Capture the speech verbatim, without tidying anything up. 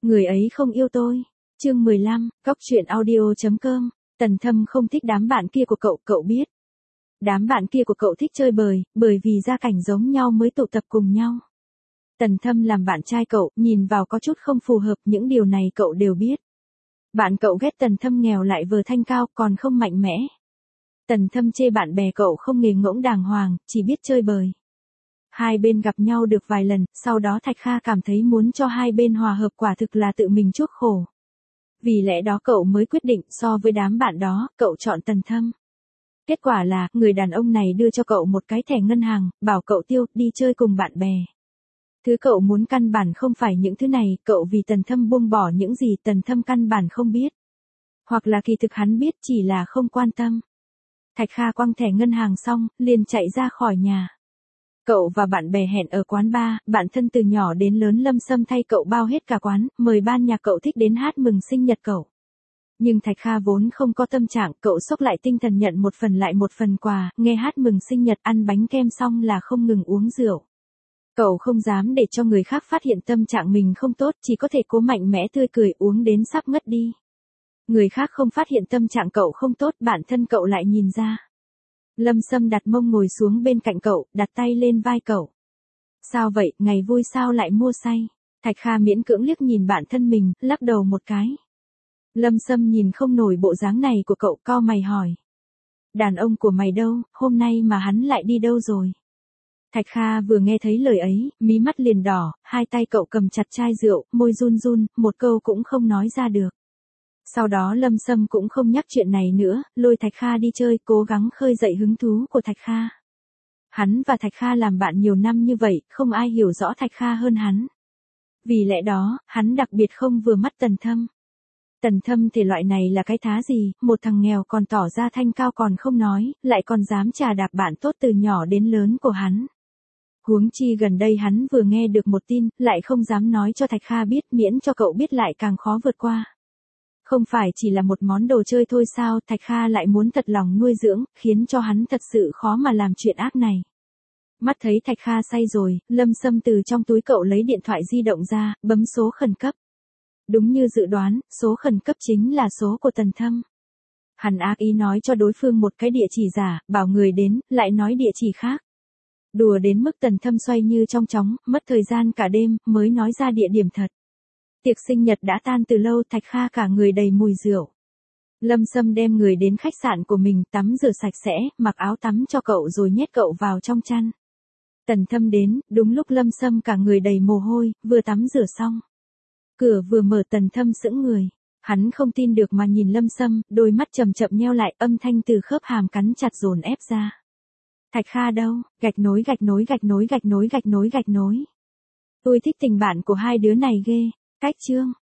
Người ấy không yêu tôi. Chương mười lăm, Cóc truyện audio chấm com. Tần Thâm không thích đám bạn kia của cậu, cậu biết. Đám bạn kia của cậu thích chơi bời, bởi vì gia cảnh giống nhau mới tụ tập cùng nhau. Tần Thâm làm bạn trai cậu, nhìn vào có chút không phù hợp, những điều này cậu đều biết. Bạn cậu ghét Tần Thâm nghèo lại vừa thanh cao, còn không mạnh mẽ. Tần Thâm chê bạn bè cậu không nghề ngỗng đàng hoàng, chỉ biết chơi bời. Hai bên gặp nhau được vài lần, sau đó Thạch Kha cảm thấy muốn cho hai bên hòa hợp quả thực là tự mình chuốc khổ. Vì lẽ đó cậu mới quyết định so với đám bạn đó, cậu chọn Tần Thâm. Kết quả là, người đàn ông này đưa cho cậu một cái thẻ ngân hàng, bảo cậu tiêu, đi chơi cùng bạn bè. Thứ cậu muốn căn bản không phải những thứ này, cậu vì Tần Thâm buông bỏ những gì Tần Thâm căn bản không biết. Hoặc là kỳ thực hắn biết chỉ là không quan tâm. Thạch Kha quăng thẻ ngân hàng xong, liền chạy ra khỏi nhà. Cậu và bạn bè hẹn ở quán bar, bạn thân từ nhỏ đến lớn Lâm Sâm thay cậu bao hết cả quán, mời ban nhạc cậu thích đến hát mừng sinh nhật cậu. Nhưng Thạch Kha vốn không có tâm trạng, cậu xốc lại tinh thần nhận một phần lại một phần quà, nghe hát mừng sinh nhật, ăn bánh kem xong là không ngừng uống rượu. Cậu không dám để cho người khác phát hiện tâm trạng mình không tốt, chỉ có thể cố mạnh mẽ tươi cười uống đến sắp ngất đi. Người khác không phát hiện tâm trạng cậu không tốt, bản thân cậu lại nhìn ra. Lâm Sâm đặt mông ngồi xuống bên cạnh cậu, đặt tay lên vai cậu. Sao vậy, ngày vui sao lại mua say? Thạch Kha miễn cưỡng liếc nhìn bản thân mình, lắc đầu một cái. Lâm Sâm nhìn không nổi bộ dáng này của cậu, cau mày hỏi. Đàn ông của mày đâu, hôm nay mà hắn lại đi đâu rồi? Thạch Kha vừa nghe thấy lời ấy, mí mắt liền đỏ, hai tay cậu cầm chặt chai rượu, môi run run, một câu cũng không nói ra được. Sau đó Lâm Sâm cũng không nhắc chuyện này nữa, lôi Thạch Kha đi chơi, cố gắng khơi dậy hứng thú của Thạch Kha. Hắn và Thạch Kha làm bạn nhiều năm như vậy, không ai hiểu rõ Thạch Kha hơn hắn. Vì lẽ đó, hắn đặc biệt không vừa mắt Tần Thâm. Tần Thâm thì loại này là cái thá gì, một thằng nghèo còn tỏ ra thanh cao còn không nói, lại còn dám chà đạp bạn tốt từ nhỏ đến lớn của hắn. Huống chi gần đây hắn vừa nghe được một tin, lại không dám nói cho Thạch Kha biết, miễn cho cậu biết lại càng khó vượt qua. Không phải chỉ là một món đồ chơi thôi sao, Thạch Kha lại muốn thật lòng nuôi dưỡng, khiến cho hắn thật sự khó mà làm chuyện ác này. Mắt thấy Thạch Kha say rồi, Lâm Sâm từ trong túi cậu lấy điện thoại di động ra, bấm số khẩn cấp. Đúng như dự đoán, số khẩn cấp chính là số của Tần Thâm. Hắn ác ý nói cho đối phương một cái địa chỉ giả, bảo người đến, lại nói địa chỉ khác. Đùa đến mức Tần Thâm xoay như trong chóng, mất thời gian cả đêm, mới nói ra địa điểm thật. Tiệc sinh nhật đã tan từ lâu, Thạch Kha cả người đầy mùi rượu. Lâm Sâm đem người đến khách sạn của mình, tắm rửa sạch sẽ, mặc áo tắm cho cậu rồi nhét cậu vào trong chăn. Tần Thâm đến, đúng lúc Lâm Sâm cả người đầy mồ hôi, vừa tắm rửa xong. Cửa vừa mở, Tần Thâm sững người. Hắn không tin được mà nhìn Lâm Sâm, đôi mắt chậm chậm nheo lại, âm thanh từ khớp hàm cắn chặt dồn ép ra. Thạch Kha đâu? Gạch nối gạch nối gạch nối gạch nối gạch nối gạch nối. Tôi thích tình bạn của hai đứa này ghê. Cách chương.